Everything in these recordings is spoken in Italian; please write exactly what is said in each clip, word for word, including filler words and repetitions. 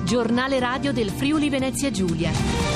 Giornale radio del Friuli Venezia Giulia.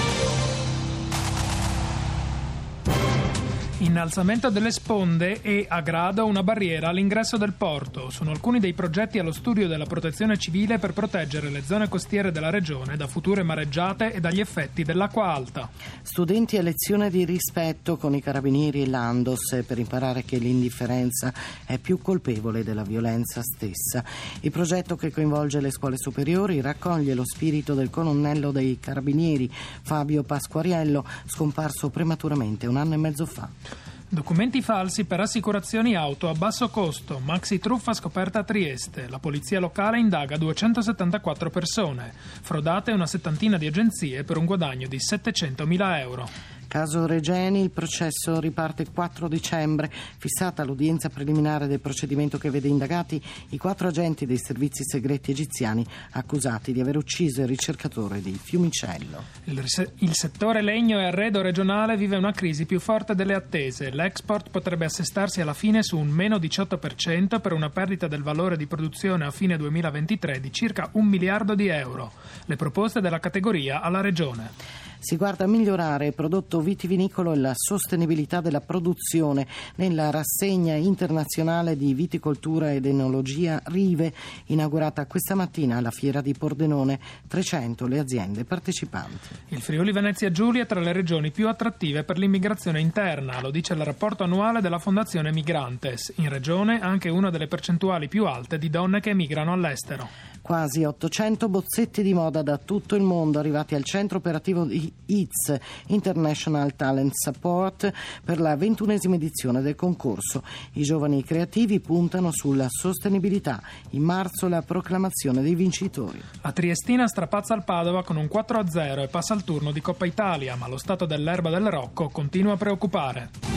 Innalzamento delle sponde e, a grado, una barriera all'ingresso del porto. Sono alcuni dei progetti allo studio della Protezione Civile per proteggere le zone costiere della regione da future mareggiate e dagli effetti dell'acqua alta. Studenti a lezione di rispetto con i carabinieri e l'Andos per imparare che l'indifferenza è più colpevole della violenza stessa. Il progetto, che coinvolge le scuole superiori, raccoglie lo spirito del colonnello dei carabinieri Fabio Pasquariello, scomparso prematuramente un anno e mezzo fa. Documenti falsi per assicurazioni auto a basso costo. Maxi truffa scoperta a Trieste. La polizia locale indaga duecentosettantaquattro persone. Frodate una settantina di agenzie per un guadagno di settecentomila euro. Caso Regeni, il processo riparte il quattro dicembre, fissata l'udienza preliminare del procedimento che vede indagati i quattro agenti dei servizi segreti egiziani accusati di aver ucciso il ricercatore di Fiumicello. Il, il settore legno e arredo regionale vive una crisi più forte delle attese. L'export potrebbe assestarsi alla fine su un meno diciotto per cento per una perdita del valore di produzione a fine duemilaventitré di circa un miliardo di euro. Le proposte della categoria alla regione. Si guarda a migliorare il prodotto vitivinicolo e la sostenibilità della produzione nella rassegna internazionale di viticoltura ed enologia Rive, inaugurata questa mattina alla Fiera di Pordenone. trecento le aziende partecipanti. Il Friuli Venezia Giulia è tra le regioni più attrattive per l'immigrazione interna, lo dice il rapporto annuale della Fondazione Migrantes. In regione anche una delle percentuali più alte di donne che emigrano all'estero. Quasi ottocento bozzetti di moda da tutto il mondo arrivati al centro operativo di I T S, International Talent Support, per la ventunesima edizione del concorso. I giovani creativi puntano sulla sostenibilità. In marzo la proclamazione dei vincitori. La Triestina strapazza al Padova con un quattro a zero e passa al turno di Coppa Italia, ma lo stato dell'erba del Rocco continua a preoccupare.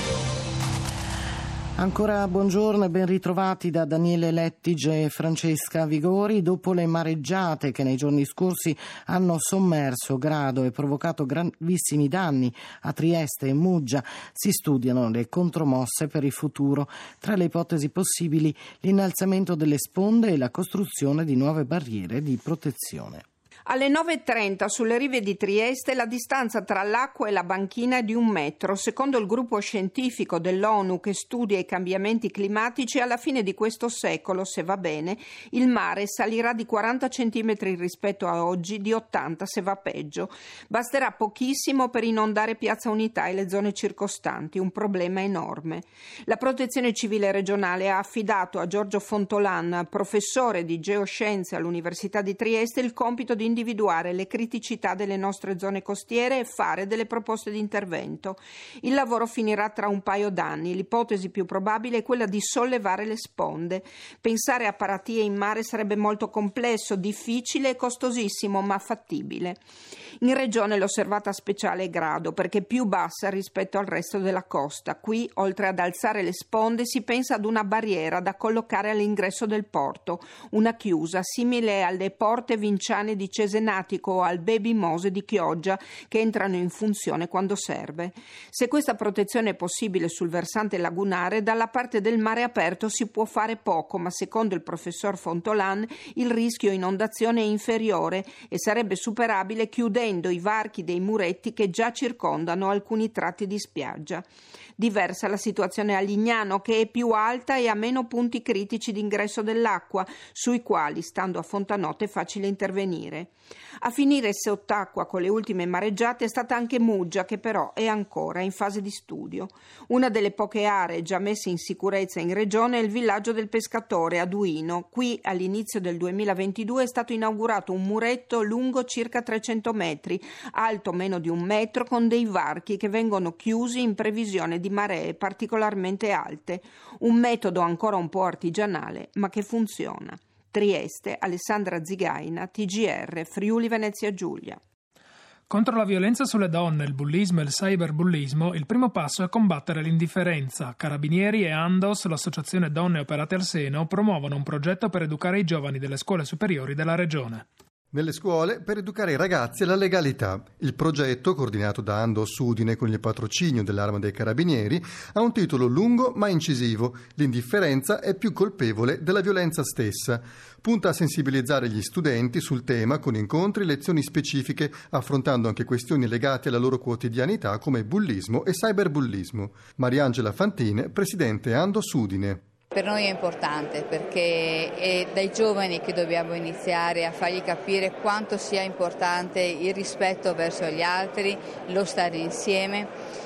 Ancora buongiorno e ben ritrovati da Daniele Lettige e Francesca Vigori. Dopo le mareggiate che nei giorni scorsi hanno sommerso Grado e provocato gravissimi danni a Trieste e Muggia, si studiano le contromosse per il futuro. Tra le ipotesi possibili, l'innalzamento delle sponde e la costruzione di nuove barriere di protezione. Alle nove e trenta sulle rive di Trieste la distanza tra l'acqua e la banchina è di un metro. Secondo il gruppo scientifico dell'ONU che studia i cambiamenti climatici, alla fine di questo secolo, se va bene, il mare salirà di quaranta centimetri rispetto a oggi, di ottanta se va peggio. Basterà pochissimo per inondare Piazza Unità e le zone circostanti, un problema enorme. La Protezione Civile regionale ha affidato a Giorgio Fontolan, professore di geoscienze all'Università di Trieste, il compito di individuare le criticità delle nostre zone costiere e fare delle proposte di intervento. Il lavoro finirà tra un paio d'anni. L'ipotesi più probabile è quella di sollevare le sponde. Pensare a paratie in mare sarebbe molto complesso, difficile e costosissimo, ma fattibile. In regione l'osservata speciale è Grado, perché è più bassa rispetto al resto della costa. Qui, oltre ad alzare le sponde, si pensa ad una barriera da collocare all'ingresso del porto, una chiusa simile alle porte vinciane di Cesenatico o al Baby Mose di Chioggia, che entrano in funzione quando serve. Se questa protezione è possibile sul versante lagunare, dalla parte del mare aperto si può fare poco, ma secondo il professor Fontolan il rischio inondazione è inferiore e sarebbe superabile chiudendo i varchi dei muretti che già circondano alcuni tratti di spiaggia. Diversa la situazione a Lignano, che è più alta e ha meno punti critici d'ingresso dell'acqua, sui quali, stando a Fontanotte, è facile intervenire. A finire sott'acqua con le ultime mareggiate è stata anche Muggia, che però è ancora in fase di studio. Una delle poche aree già messe in sicurezza in regione è il villaggio del pescatore a Duino. Qui all'inizio del duemilaventidue è stato inaugurato un muretto lungo circa trecento metri, alto meno di un metro, con dei varchi che vengono chiusi in previsione di maree particolarmente alte. Un metodo ancora un po' artigianale, ma che funziona. Trieste, Alessandra Zigaina, T G R, Friuli Venezia Giulia. Contro la violenza sulle donne, il bullismo e il cyberbullismo, il primo passo è combattere l'indifferenza. Carabinieri e Andos, l'associazione Donne Operate al Seno, promuovono un progetto per educare i giovani delle scuole superiori della regione. Nelle scuole per educare i ragazzi alla legalità. Il progetto, coordinato da Andos Udine con il patrocinio dell'Arma dei Carabinieri, ha un titolo lungo ma incisivo: L'indifferenza è più colpevole della violenza stessa. Punta a sensibilizzare gli studenti sul tema con incontri e lezioni specifiche, affrontando anche questioni legate alla loro quotidianità come bullismo e cyberbullismo. Mariangela Fantine, presidente Andos Udine. Per noi è importante perché è dai giovani che dobbiamo iniziare a fargli capire quanto sia importante il rispetto verso gli altri, lo stare insieme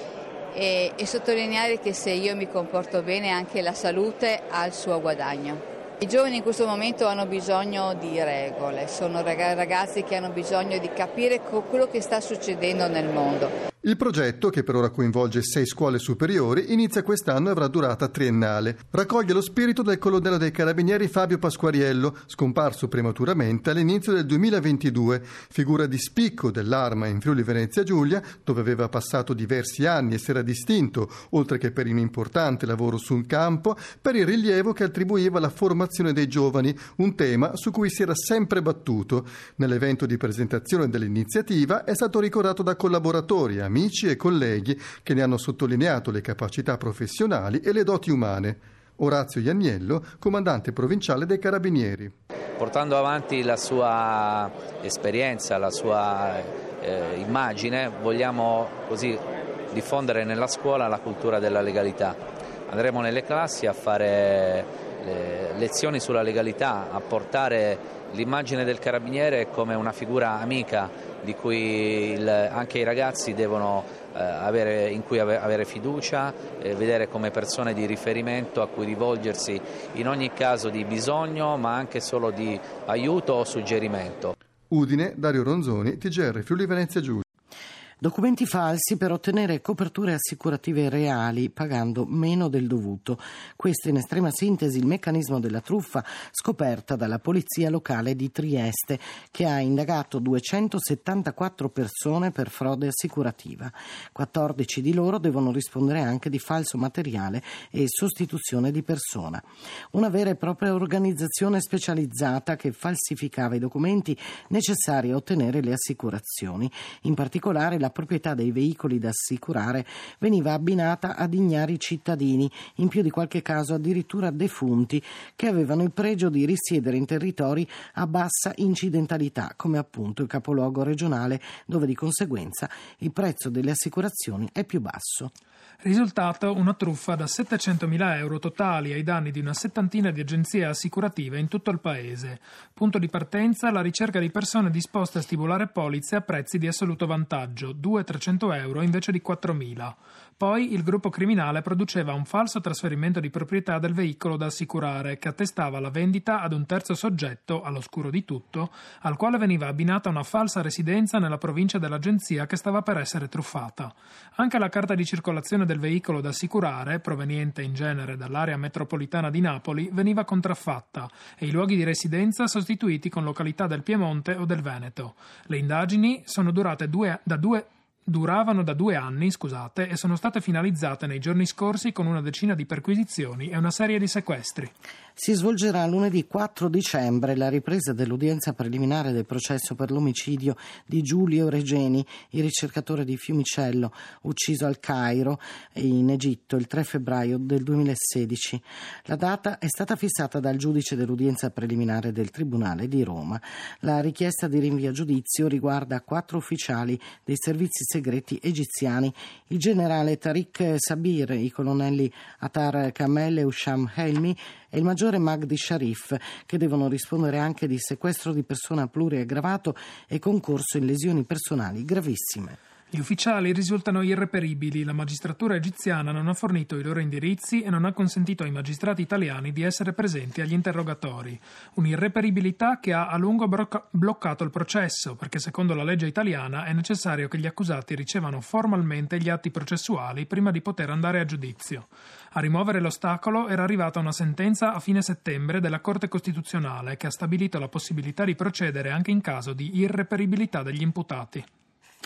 e, e sottolineare che se io mi comporto bene anche la salute ha il suo guadagno. I giovani in questo momento hanno bisogno di regole, sono ragazzi che hanno bisogno di capire quello che sta succedendo nel mondo. Il progetto, che per ora coinvolge sei scuole superiori, inizia quest'anno e avrà durata triennale. Raccoglie lo spirito del colonnello dei Carabinieri Fabio Pasquariello, scomparso prematuramente all'inizio del duemilaventidue, figura di spicco dell'Arma in Friuli Venezia Giulia, dove aveva passato diversi anni e si era distinto, oltre che per un importante lavoro sul campo, per il rilievo che attribuiva alla formazione dei giovani, un tema su cui si era sempre battuto. Nell'evento di presentazione dell'iniziativa è stato ricordato da collaboratori, amici e colleghi che ne hanno sottolineato le capacità professionali e le doti umane. Orazio Ianniello, comandante provinciale dei Carabinieri. Portando avanti la sua esperienza, la sua eh, immagine, vogliamo così diffondere nella scuola la cultura della legalità. Andremo nelle classi a fare le lezioni sulla legalità, a portare l'immagine del carabiniere come una figura amica di cui il, anche i ragazzi devono eh, avere, in cui ave, avere fiducia, eh, vedere come persone di riferimento a cui rivolgersi in ogni caso di bisogno, ma anche solo di aiuto o suggerimento. Udine, Dario Ronzoni, T G R Friuli Venezia Giulia. Documenti falsi per ottenere coperture assicurative reali pagando meno del dovuto. Questo in estrema sintesi il meccanismo della truffa scoperta dalla Polizia Locale di Trieste, che ha indagato duecentosettantaquattro persone per frode assicurativa. quattordici di loro devono rispondere anche di falso materiale e sostituzione di persona. Una vera e propria organizzazione specializzata che falsificava i documenti necessari a ottenere le assicurazioni. In particolare la proprietà dei veicoli da assicurare veniva abbinata ad ignari cittadini, in più di qualche caso addirittura defunti, che avevano il pregio di risiedere in territori a bassa incidentalità, come appunto il capoluogo regionale, dove di conseguenza il prezzo delle assicurazioni è più basso. Risultato: una truffa da settecentomila euro totali ai danni di una settantina di agenzie assicurative in tutto il paese. Punto di partenza: la ricerca di persone disposte a stipulare polizze a prezzi di assoluto vantaggio, duecento-trecento euro invece di quattromila. Poi il gruppo criminale produceva un falso trasferimento di proprietà del veicolo da assicurare, che attestava la vendita ad un terzo soggetto, all'oscuro di tutto, al quale veniva abbinata una falsa residenza nella provincia dell'agenzia che stava per essere truffata. Anche la carta di circolazione del veicolo da assicurare, proveniente in genere dall'area metropolitana di Napoli, veniva contraffatta e i luoghi di residenza sostituiti con località del Piemonte o del Veneto. Le indagini sono durate due, da due duravano da due anni, scusate, e sono state finalizzate nei giorni scorsi con una decina di perquisizioni e una serie di sequestri. Si svolgerà lunedì quattro dicembre la ripresa dell'udienza preliminare del processo per l'omicidio di Giulio Regeni, il ricercatore di Fiumicello, ucciso al Cairo in Egitto il tre febbraio del duemilasedici. La data è stata fissata dal giudice dell'udienza preliminare del Tribunale di Roma. La richiesta di rinvio a giudizio riguarda quattro ufficiali dei servizi segreti egiziani, il generale Tariq Sabir, i colonnelli Attar Kamel e Usham Helmi e il maggiore Magdi Sharif, che devono rispondere anche di sequestro di persona pluriaggravato e concorso in lesioni personali gravissime. Gli ufficiali risultano irreperibili, la magistratura egiziana non ha fornito i loro indirizzi e non ha consentito ai magistrati italiani di essere presenti agli interrogatori. Un'irreperibilità che ha a lungo brocca- bloccato il processo, perché secondo la legge italiana è necessario che gli accusati ricevano formalmente gli atti processuali prima di poter andare a giudizio. A rimuovere l'ostacolo era arrivata una sentenza a fine settembre della Corte Costituzionale che ha stabilito la possibilità di procedere anche in caso di irreperibilità degli imputati.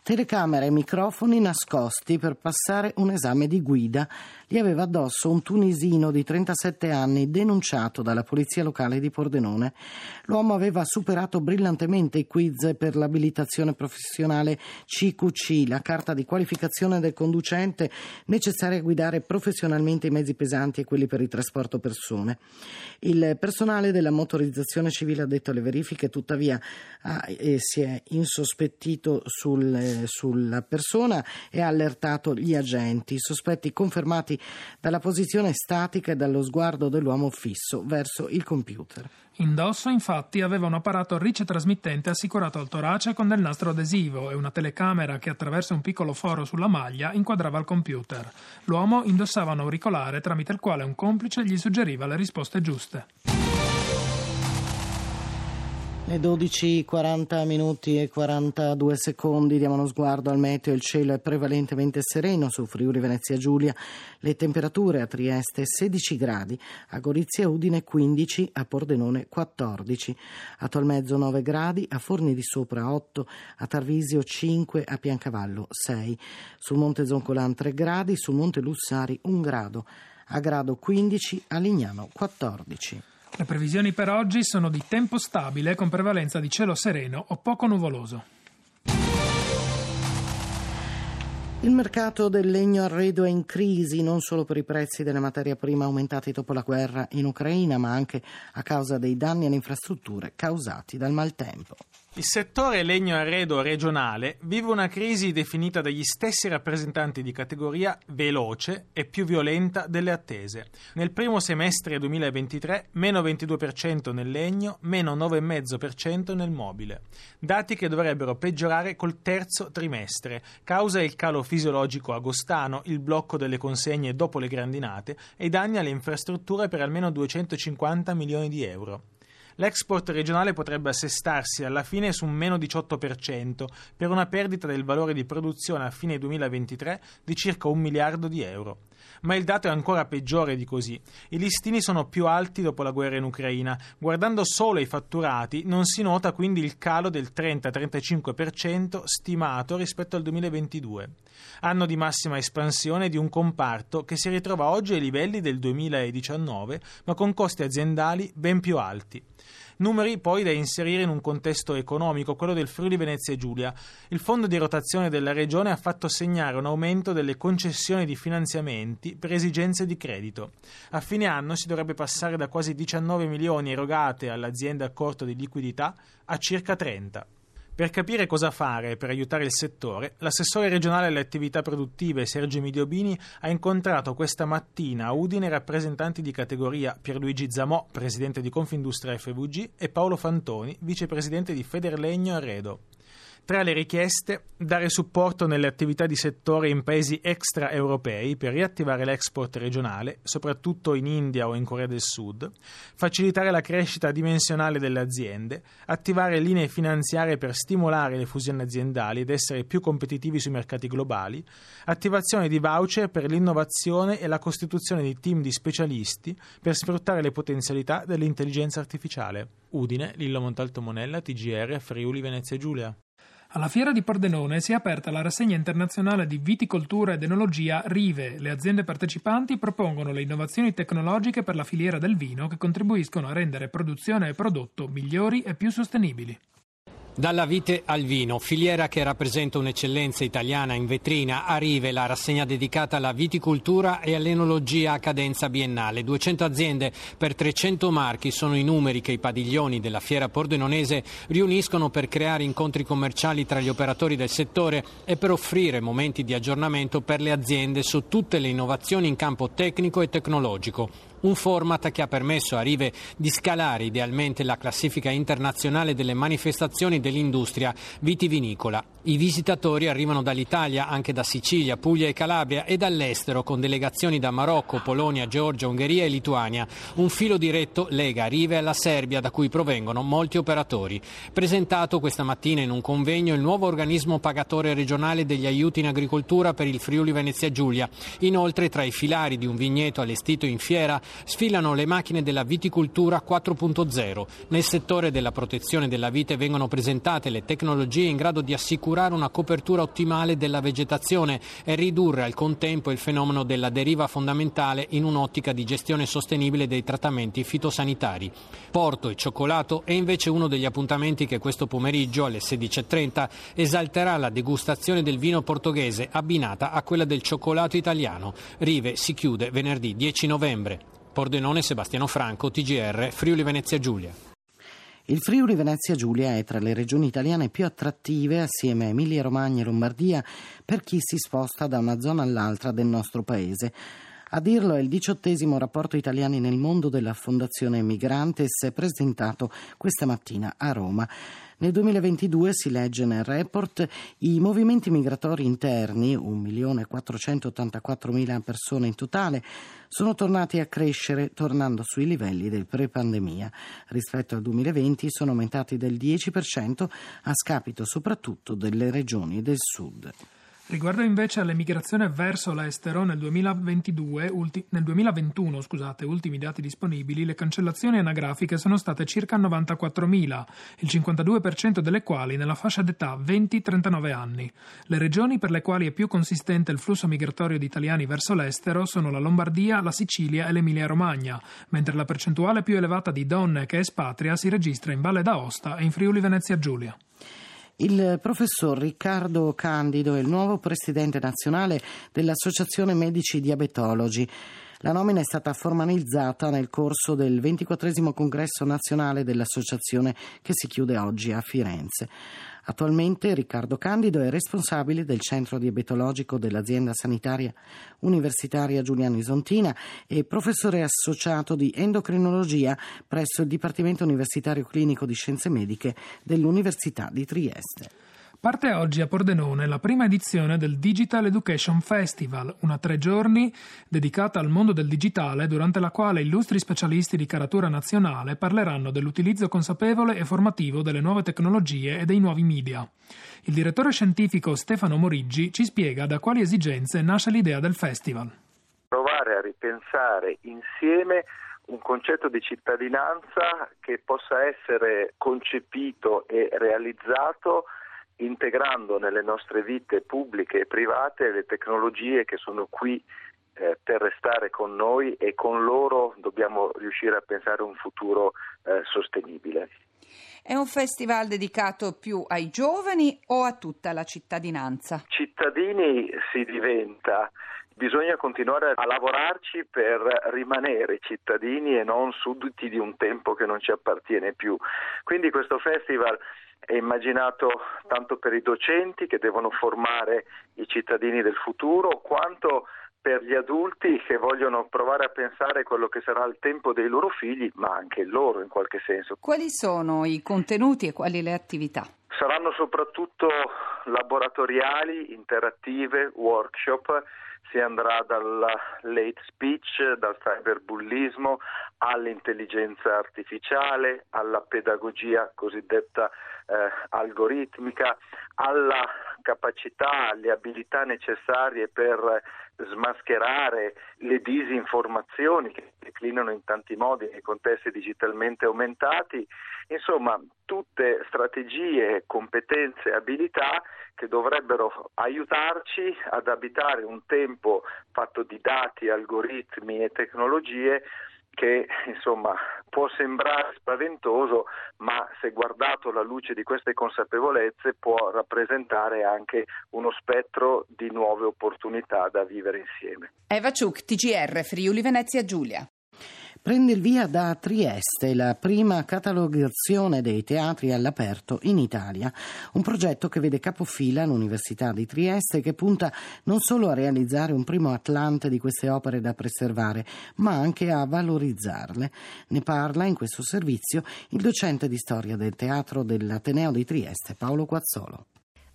Telecamere e microfoni nascosti per passare un esame di guida. Li aveva addosso un tunisino di trentasette anni denunciato dalla polizia locale di Pordenone. L'uomo aveva superato brillantemente i quiz per l'abilitazione professionale C Q C, la carta di qualificazione del conducente necessaria a guidare professionalmente i mezzi pesanti e quelli per il trasporto persone. Il personale della motorizzazione civile addetto alle verifiche tuttavia ha, eh, si è insospettito sul, eh, sulla persona e ha allertato gli agenti. I sospetti confermati dalla posizione statica e dallo sguardo dell'uomo fisso verso il computer. Indosso, infatti, aveva un apparato ricetrasmittente assicurato al torace con del nastro adesivo e una telecamera che attraverso un piccolo foro sulla maglia inquadrava il computer. L'uomo indossava un auricolare tramite il quale un complice gli suggeriva le risposte giuste. Le dodici quaranta minuti e quarantadue secondi, diamo uno sguardo al meteo. Il cielo è prevalentemente sereno su Friuli Venezia Giulia. Le temperature a Trieste sedici gradi, a Gorizia e Udine quindici, a Pordenone quattordici, a Tolmezzo nove gradi, a Forni di Sopra otto, a Tarvisio cinque, a Piancavallo sei, sul Monte Zoncolan tre gradi, sul Monte Lussari un grado, a Grado quindici, a Lignano quattordici. Le previsioni per oggi sono di tempo stabile con prevalenza di cielo sereno o poco nuvoloso. Il mercato del legno arredo è in crisi non solo per i prezzi delle materie prime aumentati dopo la guerra in Ucraina, ma anche a causa dei danni alle infrastrutture causati dal maltempo. Il settore legno arredo regionale vive una crisi definita dagli stessi rappresentanti di categoria veloce e più violenta delle attese. Nel primo semestre duemilaventitré meno ventidue per cento nel legno, meno nove virgola cinque per cento nel mobile. Dati che dovrebbero peggiorare col terzo trimestre, causa il calo fisiologico agostano, il blocco delle consegne dopo le grandinate e i danni alle infrastrutture per almeno duecentocinquanta milioni di euro. L'export regionale potrebbe assestarsi alla fine su un meno diciotto per cento per una perdita del valore di produzione a fine duemilaventitré di circa un miliardo di euro. Ma il dato è ancora peggiore di così. I listini sono più alti dopo la guerra in Ucraina. Guardando solo i fatturati non si nota quindi il calo del trenta trentacinque per cento stimato rispetto al duemilaventidue. Anno di massima espansione di un comparto che si ritrova oggi ai livelli del duemiladiciannove, ma con costi aziendali ben più alti. Numeri poi da inserire in un contesto economico, quello del Friuli Venezia Giulia. Il fondo di rotazione della regione ha fatto segnare un aumento delle concessioni di finanziamenti per esigenze di credito. A fine anno si dovrebbe passare da quasi diciannove milioni erogate all'azienda a corto di liquidità a circa trenta. Per capire cosa fare per aiutare il settore, l'assessore regionale alle attività produttive Sergio Midiobini ha incontrato questa mattina a Udine rappresentanti di categoria Pierluigi Zamò, presidente di Confindustria F V G, e Paolo Fantoni, vicepresidente di Federlegno Arredo. Tra le richieste, dare supporto nelle attività di settore in paesi extraeuropei per riattivare l'export regionale, soprattutto in India o in Corea del Sud, facilitare la crescita dimensionale delle aziende, attivare linee finanziarie per stimolare le fusioni aziendali ed essere più competitivi sui mercati globali, attivazione di voucher per l'innovazione e la costituzione di team di specialisti per sfruttare le potenzialità dell'intelligenza artificiale. Udine, Lillo Montalto Monella, T G R, Friuli Venezia Giulia. Alla Fiera di Pordenone si è aperta la rassegna internazionale di viticoltura ed enologia Rive. Le aziende partecipanti propongono le innovazioni tecnologiche per la filiera del vino che contribuiscono a rendere produzione e prodotto migliori e più sostenibili. Dalla vite al vino, filiera che rappresenta un'eccellenza italiana in vetrina, a Rive la rassegna dedicata alla viticoltura e all'enologia a cadenza biennale. duecento aziende per trecento marchi sono i numeri che i padiglioni della fiera pordenonese riuniscono per creare incontri commerciali tra gli operatori del settore e per offrire momenti di aggiornamento per le aziende su tutte le innovazioni in campo tecnico e tecnologico. Un format che ha permesso a Rive di scalare idealmente la classifica internazionale delle manifestazioni dell'industria vitivinicola. I visitatori arrivano dall'Italia, anche da Sicilia, Puglia e Calabria, e dall'estero con delegazioni da Marocco, Polonia, Georgia, Ungheria e Lituania. Un filo diretto lega Rive alla Serbia, da cui provengono molti operatori. Presentato questa mattina in un convegno il nuovo organismo pagatore regionale degli aiuti in agricoltura per il Friuli Venezia Giulia. Inoltre, tra i filari di un vigneto allestito in fiera Sfilano le macchine della viticoltura quattro punto zero. Nel settore della protezione della vite vengono presentate le tecnologie in grado di assicurare una copertura ottimale della vegetazione e ridurre al contempo il fenomeno della deriva fondamentale in un'ottica di gestione sostenibile dei trattamenti fitosanitari. Porto e cioccolato è invece uno degli appuntamenti che questo pomeriggio alle sedici e trenta esalterà la degustazione del vino portoghese abbinata a quella del cioccolato italiano. Rive si chiude venerdì dieci novembre. Pordenone, Sebastiano Franco, T G R, Friuli Venezia Giulia. Il Friuli Venezia Giulia è tra le regioni italiane più attrattive, assieme a Emilia Romagna e Lombardia, per chi si sposta da una zona all'altra del nostro paese. A dirlo è il diciottesimo rapporto Italiani nel mondo della Fondazione Migrantes, presentato questa mattina a Roma. Nel duemilaventidue, si legge nel report, i movimenti migratori interni, un milione quattrocentottantaquattromila persone in totale, sono tornati a crescere, tornando sui livelli del pre-pandemia. Rispetto al duemilaventi sono aumentati del dieci per cento, a scapito soprattutto delle regioni del sud. Riguardo invece all'emigrazione verso l'estero, nel duemilaventidue, ulti, nel duemilaventuno, scusate, ultimi dati disponibili, le cancellazioni anagrafiche sono state circa novantaquattromila, il cinquantadue per cento delle quali nella fascia d'età venti trentanove anni. Le regioni per le quali è più consistente il flusso migratorio di italiani verso l'estero sono la Lombardia, la Sicilia e l'Emilia Romagna, mentre la percentuale più elevata di donne che espatria si registra in Valle d'Aosta e in Friuli Venezia Giulia. Il professor Riccardo Candido è il nuovo presidente nazionale dell'Associazione Medici Diabetologi. La nomina è stata formalizzata nel corso del ventiquattresimo congresso nazionale dell'associazione che si chiude oggi a Firenze. Attualmente Riccardo Candido è responsabile del centro diabetologico dell'azienda sanitaria universitaria Giuliano Isontina e professore associato di endocrinologia presso il Dipartimento Universitario Clinico di Scienze Mediche dell'Università di Trieste. Parte oggi a Pordenone la prima edizione del Digital Education Festival, una tre giorni dedicata al mondo del digitale, durante la quale illustri specialisti di caratura nazionale parleranno dell'utilizzo consapevole e formativo delle nuove tecnologie e dei nuovi media. Il direttore scientifico Stefano Moriggi ci spiega da quali esigenze nasce l'idea del festival. Provare a ripensare insieme un concetto di cittadinanza che possa essere concepito e realizzato integrando nelle nostre vite pubbliche e private le tecnologie che sono qui eh, per restare con noi, e con loro dobbiamo riuscire a pensare un futuro eh, sostenibile. È un festival dedicato più ai giovani o a tutta la cittadinanza? Cittadini si diventa. Bisogna continuare a lavorarci per rimanere cittadini e non sudditi di un tempo che non ci appartiene più. Quindi questo festival è immaginato tanto per i docenti che devono formare i cittadini del futuro, quanto per gli adulti che vogliono provare a pensare quello che sarà il tempo dei loro figli, ma anche il loro in qualche senso. Quali sono i contenuti e quali le attività? Saranno soprattutto laboratoriali, interattive, workshop. Si andrà dal late speech, dal cyberbullismo all'intelligenza artificiale, alla pedagogia cosiddetta eh, algoritmica, alla capacità, alle abilità necessarie per smascherare le disinformazioni che declinano in tanti modi nei contesti digitalmente aumentati. Insomma, tutte strategie, competenze, abilità che dovrebbero aiutarci ad abitare un tempo fatto di dati, algoritmi e tecnologie che insomma può sembrare spaventoso, ma se guardato alla luce di queste consapevolezze può rappresentare anche uno spettro di nuove opportunità da vivere insieme. Eva Ciuc, T G R, Friuli Venezia Giulia. Prende il via da Trieste la prima catalogazione dei teatri all'aperto in Italia, un progetto che vede capofila l'Università di Trieste, che punta non solo a realizzare un primo atlante di queste opere da preservare, ma anche a valorizzarle. Ne parla in questo servizio il docente di storia del teatro dell'Ateneo di Trieste, Paolo Quazzolo.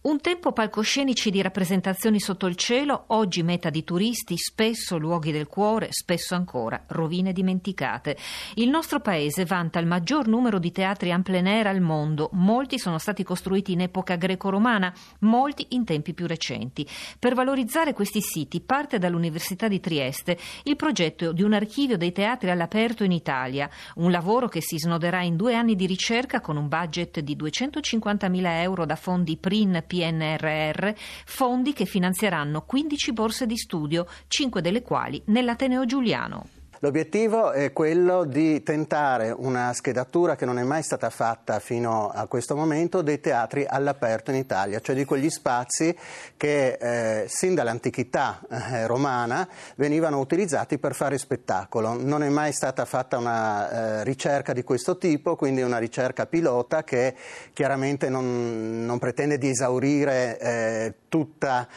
Un tempo palcoscenici di rappresentazioni sotto il cielo, oggi meta di turisti, spesso luoghi del cuore, spesso ancora rovine dimenticate. Il nostro paese vanta il maggior numero di teatri en plein air al mondo. Molti sono stati costruiti in epoca greco-romana, molti in tempi più recenti. Per valorizzare questi siti parte dall'Università di Trieste il progetto di un archivio dei teatri all'aperto in Italia, un lavoro che si snoderà in due anni di ricerca con un budget di duecentocinquantamila euro da fondi P R I N P N R R, fondi che finanzieranno quindici borse di studio, cinque delle quali nell'Ateneo Giuliano. L'obiettivo è quello di tentare una schedatura che non è mai stata fatta fino a questo momento dei teatri all'aperto in Italia, cioè di quegli spazi che eh, sin dall'antichità eh, romana venivano utilizzati per fare spettacolo. Non è mai stata fatta una eh, ricerca di questo tipo, quindi una ricerca pilota che chiaramente non, non pretende di esaurire eh, tutta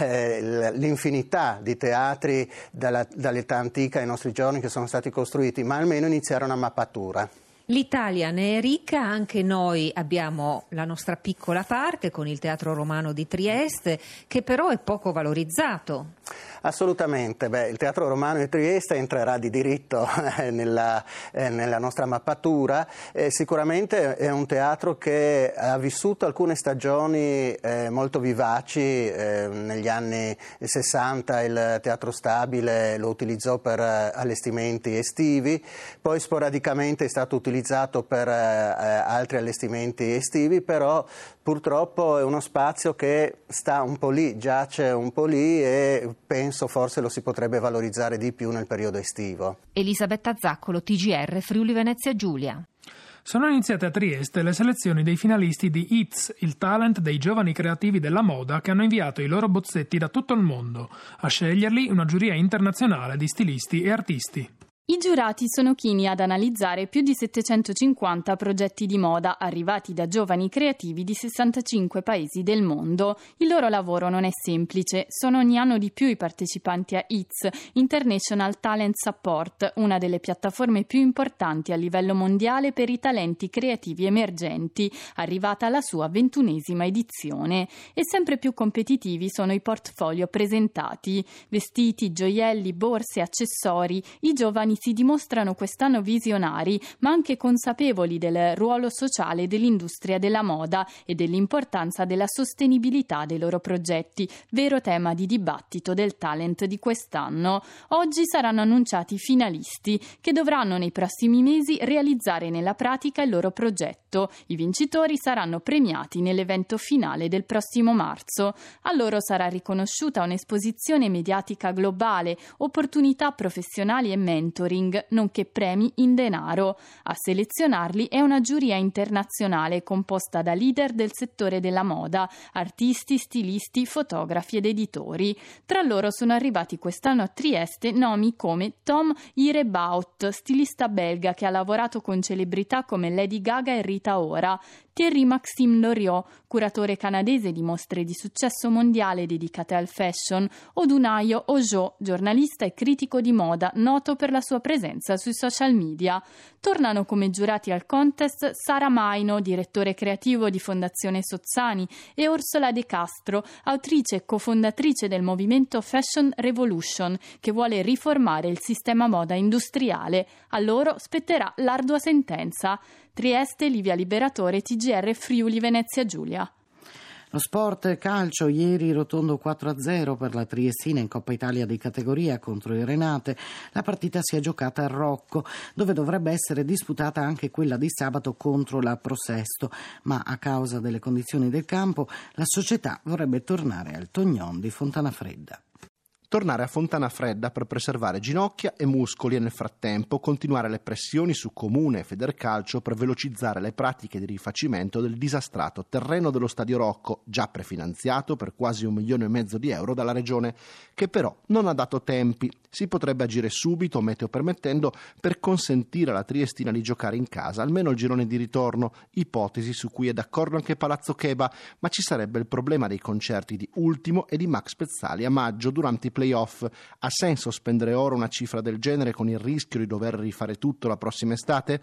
eh, l'infinità di teatri dalla, dall'età antica ai nostri giorni che sono stati costruiti, ma almeno iniziare una mappatura. L'Italia ne è ricca, anche noi abbiamo la nostra piccola parte con il Teatro Romano di Trieste, che però è poco valorizzato. Assolutamente, beh, il Teatro Romano di Trieste entrerà di diritto eh, nella, eh, nella nostra mappatura. Eh, sicuramente è un teatro che ha vissuto alcune stagioni eh, molto vivaci. Eh, negli anni sessanta il Teatro Stabile lo utilizzò per eh, allestimenti estivi, poi sporadicamente è stato utilizzato per eh, altri allestimenti estivi, però purtroppo è uno spazio che sta un po' lì, giace un po' lì e penso forse lo si potrebbe valorizzare di più nel periodo estivo. Elisabetta Zaccolo, T G R Friuli Venezia Giulia. Sono iniziate a Trieste le selezioni dei finalisti di I T S, il talent dei giovani creativi della moda che hanno inviato i loro bozzetti da tutto il mondo. A sceglierli una giuria internazionale di stilisti e artisti. I giurati sono chini ad analizzare più di settecentocinquanta progetti di moda arrivati da giovani creativi di sessantacinque paesi del mondo. Il loro lavoro non è semplice, sono ogni anno di più i partecipanti a I T S, International Talent Support, una delle piattaforme più importanti a livello mondiale per i talenti creativi emergenti, arrivata alla sua ventunesima edizione. E sempre più competitivi sono i portfolio presentati. Vestiti, gioielli, borse, accessori, i giovani si dimostrano quest'anno visionari, ma anche consapevoli del ruolo sociale dell'industria della moda e dell'importanza della sostenibilità dei loro progetti, vero tema di dibattito del talent di quest'anno. Oggi saranno annunciati i finalisti, che dovranno nei prossimi mesi realizzare nella pratica il loro progetto. I vincitori saranno premiati nell'evento finale del prossimo marzo. A loro sarà riconosciuta un'esposizione mediatica globale, opportunità professionali e mentoring, nonché premi in denaro. A selezionarli è una giuria internazionale composta da leader del settore della moda, artisti, stilisti, fotografi ed editori. Tra loro sono arrivati quest'anno a Trieste nomi come Tom Irebaut, stilista belga che ha lavorato con celebrità come Lady Gaga e Rita Ora, Thierry Maxime Loriot, curatore canadese di mostre di successo mondiale dedicate al fashion, o Dunaio Ojo, giornalista e critico di moda noto per la sua presenza sui social media. Tornano come giurati al contest Sara Maino, direttore creativo di Fondazione Sozzani, e Orsola De Castro, autrice e cofondatrice del movimento Fashion Revolution, che vuole riformare il sistema moda industriale. A loro spetterà l'ardua sentenza. Trieste, Livia Liberatore, T G R Friuli Venezia Giulia. Lo sport calcio, ieri rotondo quattro a zero per la Triestina in Coppa Italia di categoria contro il Renate. La partita si è giocata a Rocco, dove dovrebbe essere disputata anche quella di sabato contro la Prosesto, ma a causa delle condizioni del campo la società vorrebbe tornare al Tognon di Fontanafredda. Tornare a Fontana Fredda per preservare ginocchia e muscoli e nel frattempo continuare le pressioni su Comune e Federcalcio per velocizzare le pratiche di rifacimento del disastrato terreno dello Stadio Rocco, già prefinanziato per quasi un milione e mezzo di euro dalla Regione, che però non ha dato tempi. Si potrebbe agire subito, meteo permettendo, per consentire alla Triestina di giocare in casa almeno il girone di ritorno, ipotesi su cui è d'accordo anche Palazzo Cheba, ma ci sarebbe il problema dei concerti di Ultimo e di Max Pezzali a maggio durante i playoff. Ha senso spendere ora una cifra del genere con il rischio di dover rifare tutto la prossima estate?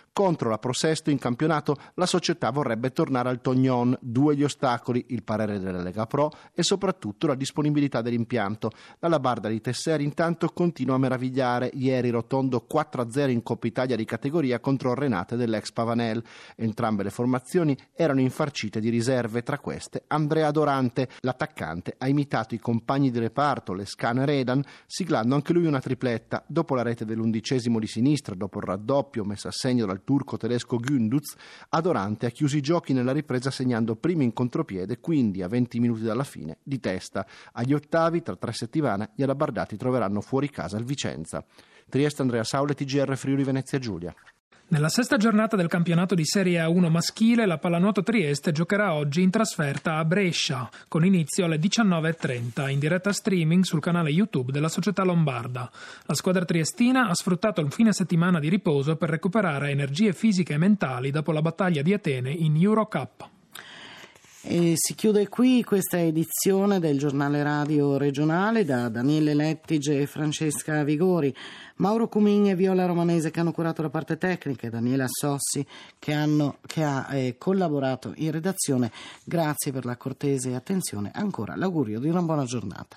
Contro la Prosesto in campionato la società vorrebbe tornare al Tognon, due gli ostacoli, il parere della Lega Pro e soprattutto la disponibilità dell'impianto. La Labarda di Tesseri intanto continua a meravigliare, ieri rotondo quattro a zero in Coppa Italia di categoria contro Renate dell'ex Pavanel. Entrambe le formazioni erano infarcite di riserve, tra queste Andrea Dorante. L'attaccante ha imitato i compagni di reparto, Lescano e Redan, siglando anche lui una tripletta. Dopo la rete dell'undicesimo di sinistra, dopo il raddoppio messo a segno dal turco tedesco Gündüz, Adorante ha chiuso i giochi nella ripresa segnando primi in contropiede, quindi a venti minuti dalla fine di testa. Agli ottavi, tra tre settimane, gli alabardati troveranno fuori casa il Vicenza. Trieste, Andrea Saule, T G R Friuli Venezia Giulia. Nella sesta giornata del campionato di Serie A uno maschile, la Pallanuoto Trieste giocherà oggi in trasferta a Brescia, con inizio alle diciannove e trenta, in diretta streaming sul canale YouTube della società lombarda. La squadra triestina ha sfruttato il fine settimana di riposo per recuperare energie fisiche e mentali dopo la battaglia di Atene in Eurocup. E si chiude qui questa edizione del giornale radio regionale da Daniele Lettige e Francesca Vigori, Mauro Cumin e Viola Romanese che hanno curato la parte tecnica e Daniela Sossi che, hanno, che ha eh, collaborato in redazione. Grazie per la cortese attenzione. Ancora l'augurio di una buona giornata.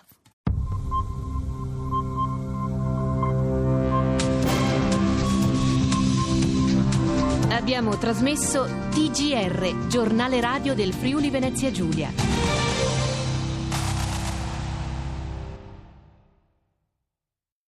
Abbiamo trasmesso T G R, giornale radio del Friuli Venezia Giulia.